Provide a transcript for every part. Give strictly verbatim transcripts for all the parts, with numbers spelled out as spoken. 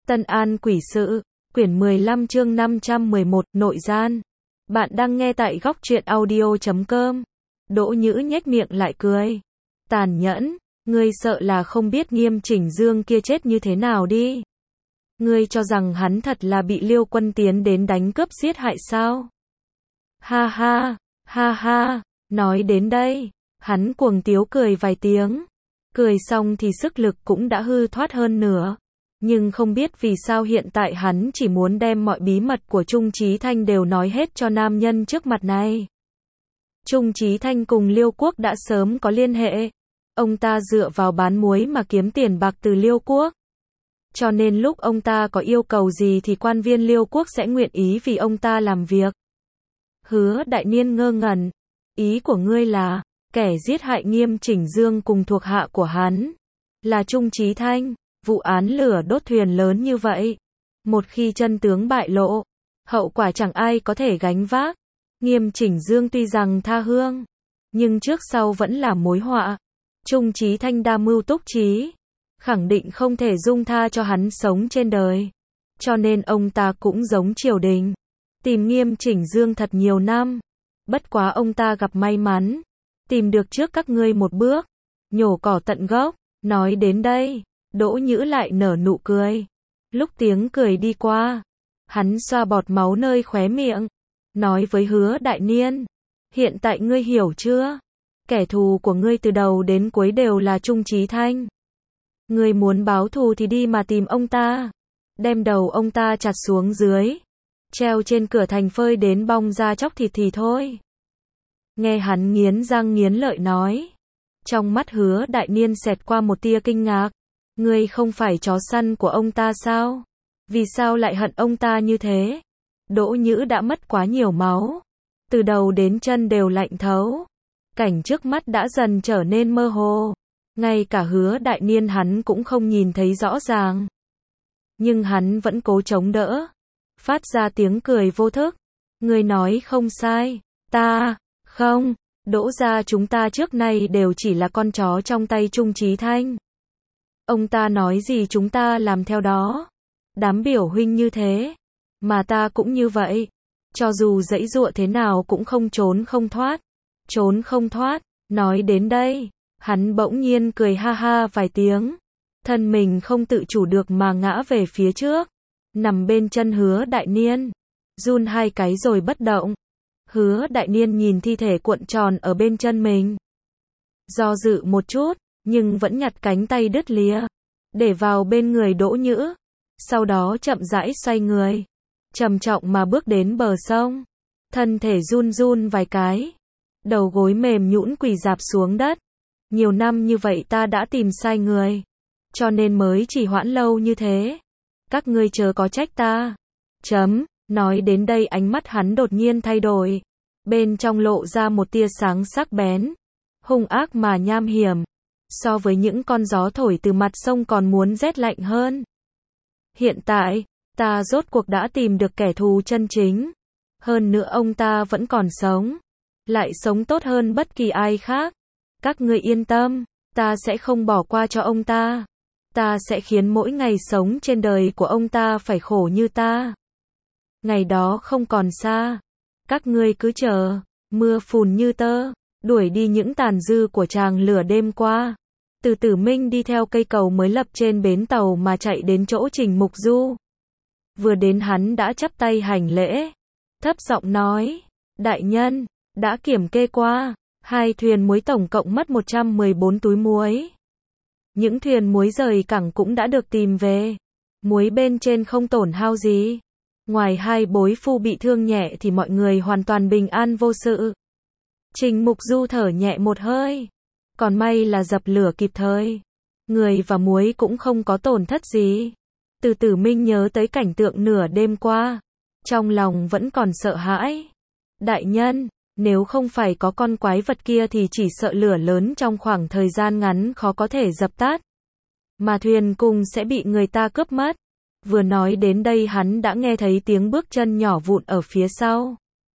Tân An Quỷ Sự, quyển mười lăm chương năm trăm mười một, nội gian. Bạn đang nghe tại góc truyện audio chấm com. Đỗ Nhữ nhếch miệng lại cười. Tàn nhẫn, ngươi sợ là không biết Nghiêm Chỉnh Dương kia chết như thế nào đi. Ngươi cho rằng hắn thật là bị Liêu Quân tiến đến đánh cướp giết hại sao? Ha ha, ha ha, nói đến đây, hắn cuồng tiếu cười vài tiếng. Cười xong thì sức lực cũng đã hư thoát hơn nữa. Nhưng không biết vì sao hiện tại hắn chỉ muốn đem mọi bí mật của Trung Chí Thanh đều nói hết cho nam nhân trước mặt này. Trung Chí Thanh cùng Liêu Quốc đã sớm có liên hệ. Ông ta dựa vào bán muối mà kiếm tiền bạc từ Liêu Quốc. Cho nên lúc ông ta có yêu cầu gì thì quan viên Liêu Quốc sẽ nguyện ý vì ông ta làm việc. Hứa Đại Niên ngơ ngẩn. Ý của ngươi là, kẻ giết hại Nghiêm Chỉnh Dương cùng thuộc hạ của hắn là Trung Chí Thanh. Vụ án lửa đốt thuyền lớn như vậy, một khi chân tướng bại lộ, hậu quả chẳng ai có thể gánh vác. Nghiêm Chỉnh Dương tuy rằng tha hương, nhưng trước sau vẫn là mối họa. Trung Chí Thanh đa mưu túc trí, khẳng định không thể dung tha cho hắn sống trên đời. Cho nên ông ta cũng giống triều đình, tìm Nghiêm Chỉnh Dương thật nhiều năm. Bất quá ông ta gặp may mắn, tìm được trước các ngươi một bước, nhổ cỏ tận gốc. Nói đến đây, Đỗ Nhữ lại nở nụ cười. Lúc tiếng cười đi qua, hắn xoa bọt máu nơi khóe miệng, nói với Hứa Đại Niên, hiện tại ngươi hiểu chưa? Kẻ thù của ngươi từ đầu đến cuối đều là Trung Chí Thanh. Ngươi muốn báo thù thì đi mà tìm ông ta, đem đầu ông ta chặt xuống dưới, treo trên cửa thành phơi đến bong ra chóc thịt thì thôi. Nghe hắn nghiến răng nghiến lợi nói, trong mắt Hứa Đại Niên xẹt qua một tia kinh ngạc. Ngươi không phải chó săn của ông ta sao? Vì sao lại hận ông ta như thế? Đỗ Nhữ đã mất quá nhiều máu, từ đầu đến chân đều lạnh thấu. Cảnh trước mắt đã dần trở nên mơ hồ, ngay cả Hứa Đại Niên hắn cũng không nhìn thấy rõ ràng. Nhưng hắn vẫn cố chống đỡ, phát ra tiếng cười vô thức. Ngươi nói không sai, ta, không, Đỗ gia chúng ta trước nay đều chỉ là con chó trong tay Trung Chí Thanh. Ông ta nói gì chúng ta làm theo đó. Đám biểu huynh như thế, mà ta cũng như vậy. Cho dù giãy giụa thế nào cũng không trốn không thoát. Trốn không thoát. Nói đến đây, hắn bỗng nhiên cười ha ha vài tiếng. Thân mình không tự chủ được mà ngã về phía trước, nằm bên chân Hứa Đại Niên, run hai cái rồi bất động. Hứa Đại Niên nhìn thi thể cuộn tròn ở bên chân mình, do dự một chút, nhưng vẫn nhặt cánh tay đứt lìa, để vào bên người Đỗ Nhữ. Sau đó chậm rãi xoay người, trầm trọng mà bước đến bờ sông. Thân thể run run vài cái, đầu gối mềm nhũn quỳ rạp xuống đất. Nhiều năm như vậy ta đã tìm sai người, cho nên mới chỉ hoãn lâu như thế. Các ngươi chớ có trách ta. Chấm, nói đến đây ánh mắt hắn đột nhiên thay đổi. Bên trong lộ ra một tia sáng sắc bén, hung ác mà nham hiểm. So với những con gió thổi từ mặt sông còn muốn rét lạnh hơn. Hiện tại, ta rốt cuộc đã tìm được kẻ thù chân chính. Hơn nữa ông ta vẫn còn sống. Lại sống tốt hơn bất kỳ ai khác. Các ngươi yên tâm, ta sẽ không bỏ qua cho ông ta. Ta sẽ khiến mỗi ngày sống trên đời của ông ta phải khổ như ta. Ngày đó không còn xa. Các ngươi cứ chờ, mưa phùn như tơ, đuổi đi những tàn dư của tràng lửa đêm qua. Từ Tử Minh đi theo cây cầu mới lập trên bến tàu mà chạy đến chỗ Trình Mục Du. Vừa đến hắn đã chắp tay hành lễ, thấp giọng nói, đại nhân, đã kiểm kê qua, hai thuyền muối tổng cộng mất một trăm mười bốn túi muối. Những thuyền muối rời cảng cũng đã được tìm về, muối bên trên không tổn hao gì. Ngoài hai bối phu bị thương nhẹ thì mọi người hoàn toàn bình an vô sự. Trình Mục Du thở nhẹ một hơi. Còn may là dập lửa kịp thời. Người và muối cũng không có tổn thất gì. Từ Tử Minh nhớ tới cảnh tượng nửa đêm qua, trong lòng vẫn còn sợ hãi. Đại nhân, nếu không phải có con quái vật kia thì chỉ sợ lửa lớn trong khoảng thời gian ngắn khó có thể dập tắt. Mà thuyền cùng sẽ bị người ta cướp mất. Vừa nói đến đây hắn đã nghe thấy tiếng bước chân nhỏ vụn ở phía sau.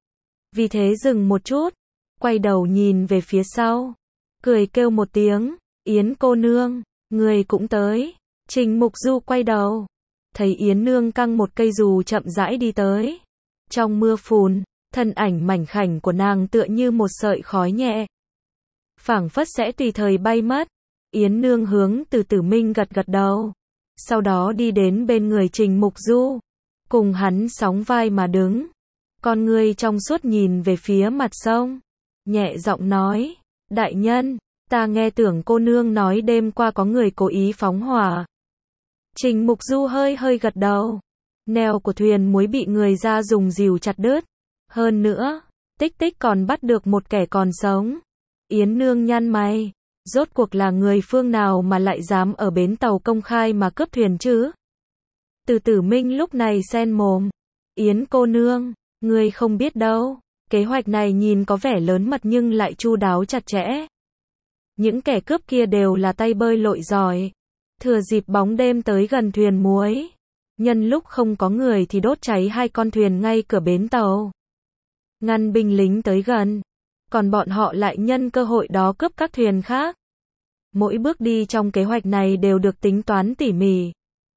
Vì thế dừng một chút, quay đầu nhìn về phía sau, cười kêu một tiếng, Yến cô nương, người cũng tới. Trình Mục Du quay đầu, thấy Yến Nương căng một cây dù chậm rãi đi tới. Trong mưa phùn, thân ảnh mảnh khảnh của nàng tựa như một sợi khói nhẹ, phảng phất sẽ tùy thời bay mất. Yến Nương hướng Từ Tử Minh gật gật đầu, sau đó đi đến bên người Trình Mục Du, cùng hắn sóng vai mà đứng, con ngươi trong suốt nhìn về phía mặt sông, nhẹ giọng nói, đại nhân, ta nghe tưởng cô nương nói đêm qua có người cố ý phóng hỏa. Trình Mục Du hơi hơi gật đầu, neo của thuyền muối bị người ra dùng rìu chặt đứt, hơn nữa, Tích Tích còn bắt được một kẻ còn sống. Yến Nương nhăn mày, rốt cuộc là người phương nào mà lại dám ở bến tàu công khai mà cướp thuyền chứ? Từ Tử Minh lúc này sen mồm, Yến cô nương, ngươi không biết đâu, kế hoạch này nhìn có vẻ lớn mật nhưng lại chu đáo chặt chẽ. Những kẻ cướp kia đều là tay bơi lội giỏi, thừa dịp bóng đêm tới gần thuyền muối, nhân lúc không có người thì đốt cháy hai con thuyền ngay cửa bến tàu, ngăn binh lính tới gần, còn bọn họ lại nhân cơ hội đó cướp các thuyền khác. Mỗi bước đi trong kế hoạch này đều được tính toán tỉ mỉ,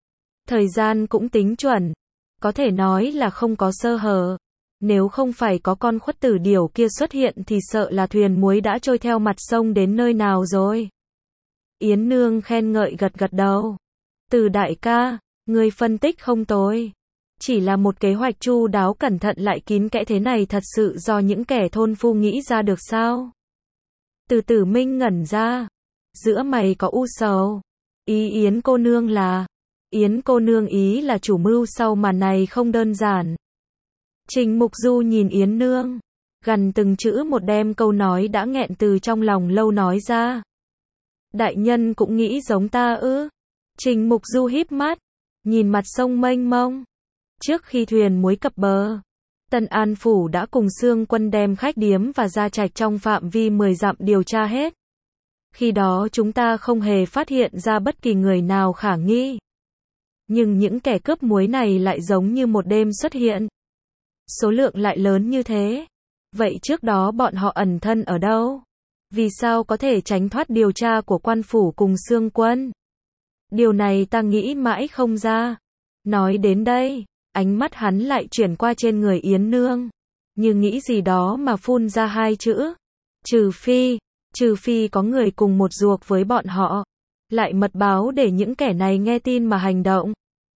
thời gian cũng tính chuẩn, có thể nói là không có sơ hở. Nếu không phải có con khuất tử điểu kia xuất hiện thì sợ là thuyền muối đã trôi theo mặt sông đến nơi nào rồi. Yến Nương khen ngợi gật gật đầu. Từ đại ca, người phân tích không tồi. Chỉ là một kế hoạch chu đáo cẩn thận lại kín kẽ thế này thật sự do những kẻ thôn phu nghĩ ra được sao? Từ Tử Minh ngẩn ra, giữa mày có u sầu. Ý Yến cô nương là, Yến cô nương ý là chủ mưu sau màn này không đơn giản. Trình Mục Du nhìn Yến Nương, gần từng chữ một đem câu nói đã nghẹn từ trong lòng lâu nói ra. Đại nhân cũng nghĩ giống ta ư? Trình Mục Du híp mắt, nhìn mặt sông mênh mông. Trước khi thuyền muối cập bờ, Tân An Phủ đã cùng Xương Quân đem khách điếm và gia trạch trong phạm vi mười dặm điều tra hết. Khi đó chúng ta không hề phát hiện ra bất kỳ người nào khả nghi. Nhưng những kẻ cướp muối này lại giống như một đêm xuất hiện. Số lượng lại lớn như thế. Vậy trước đó bọn họ ẩn thân ở đâu? Vì sao có thể tránh thoát điều tra của quan phủ cùng Xương Quân? Điều này ta nghĩ mãi không ra. Nói đến đây, ánh mắt hắn lại chuyển qua trên người Yến Nương, như nghĩ gì đó mà phun ra hai chữ. Trừ phi, trừ phi có người cùng một ruột với bọn họ, lại mật báo để những kẻ này nghe tin mà hành động.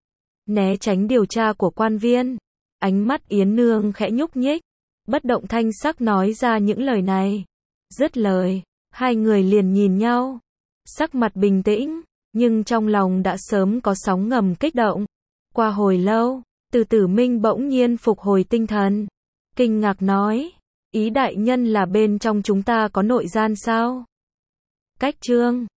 Né tránh điều tra của quan viên. Ánh mắt Yến Nương khẽ nhúc nhích, bất động thanh sắc nói ra những lời này. Dứt lời, hai người liền nhìn nhau, sắc mặt bình tĩnh, nhưng trong lòng đã sớm có sóng ngầm kích động. Qua hồi lâu, Từ Tử Minh bỗng nhiên phục hồi tinh thần, kinh ngạc nói, ý đại nhân là bên trong chúng ta có nội gian sao? Cách chương